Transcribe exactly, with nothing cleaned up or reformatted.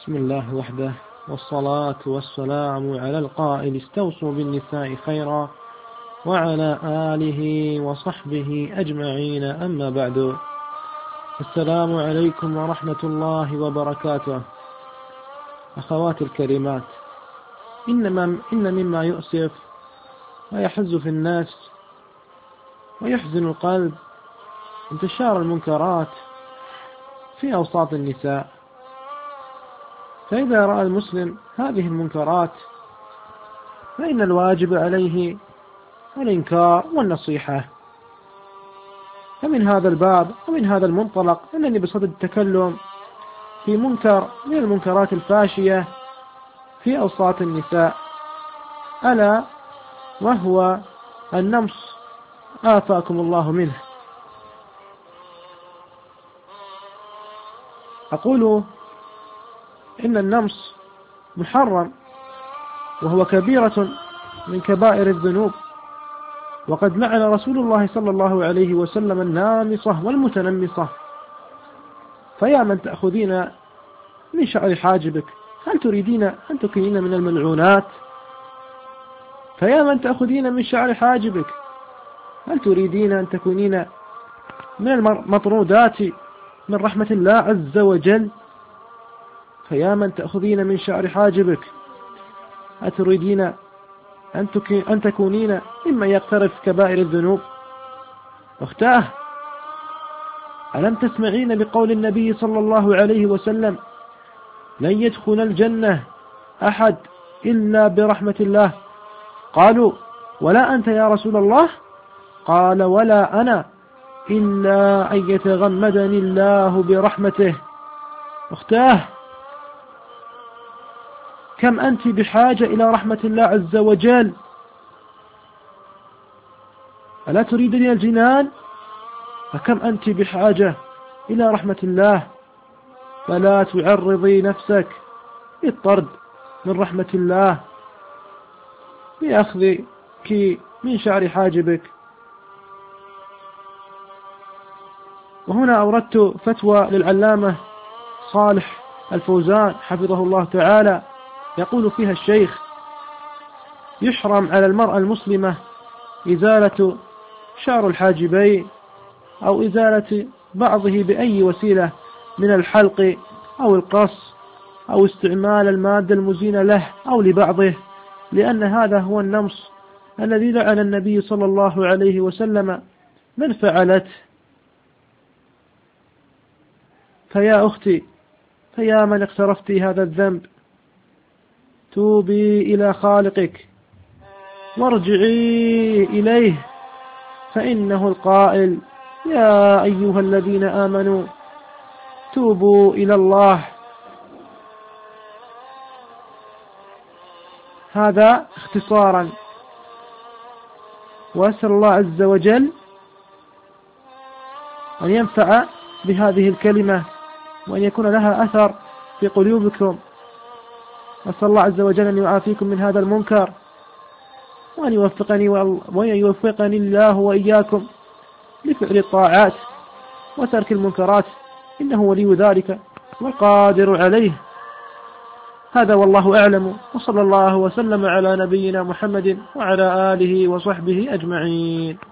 بسم الله وحده، والصلاة والسلام على القائل استوصوا بالنساء خيرا، وعلى آله وصحبه أجمعين، أما بعد. السلام عليكم ورحمة الله وبركاته. أخواتي الكريمات، إنما إن مما يؤسف ويحز في النفس ويحزن القلب انتشار المنكرات في أوساط النساء. فإذا رأى المسلم هذه المنكرات فإن الواجب عليه الإنكار والنصيحة. فمن هذا الباب ومن هذا المنطلق أنني بصدد التكلم في منكر من المنكرات الفاشية في أوساط النساء، ألا وهو النمص، آفاكم الله منه. أقول إن النمص محرم، وهو كبيرة من كبائر الذنوب، وقد لعن رسول الله صلى الله عليه وسلم النامصة والمتنمصة. فيا من تأخذين من شعر حاجبك، هل تريدين أن تكونين من الملعونات؟ فيا من تأخذين من شعر حاجبك، هل تريدين أن تكونين من المطرودات من رحمة الله عز وجل؟ فيا من تأخذين من شعر حاجبك، أتريدين أن تكونين ممن يقترف كبائر الذنوب؟ أختاه، ألم تسمعين بقول النبي صلى الله عليه وسلم: لن يدخل الجنة أحد إلا برحمة الله؟ قالوا: ولا أنت يا رسول الله؟ قال: ولا أنا، إلا أن يتغمدني الله برحمته. أختاه، كم أنت بحاجة إلى رحمة الله عز وجل؟ ألا تريدين الجنان؟ فكم أنت بحاجة إلى رحمة الله؟ فلا تعرضي نفسك للطرد من رحمة الله بأخذك من شعر حاجبك. وهنا أوردت فتوى للعلامة صالح الفوزان حفظه الله تعالى، يقول فيها الشيخ: يحرم على المرأة المسلمة إزالة شعر الحاجبين أو إزالة بعضه بأي وسيلة من الحلق أو القص أو استعمال المادة المزينة له أو لبعضه، لأن هذا هو النمص الذي لعن النبي صلى الله عليه وسلم من فعلته. فيا أختي، فيا من اقترفت هذا الذنب، توبي إلى خالقك وارجعي إليه، فإنه القائل: يا أيها الذين آمنوا توبوا إلى الله. هذا اختصارا، وأسأل الله عز وجل أن ينفع بهذه الكلمة وأن يكون لها أثر في قلوبكم. أسأل الله عز وجل أن يعافيكم من هذا المنكر، وأن يوفقني وأن يوفقني الله وإياكم لفعل الطاعات وترك المنكرات، إنه ولي ذلك والقادر عليه. هذا والله أعلم، وصلى الله وسلم على نبينا محمد وعلى آله وصحبه أجمعين.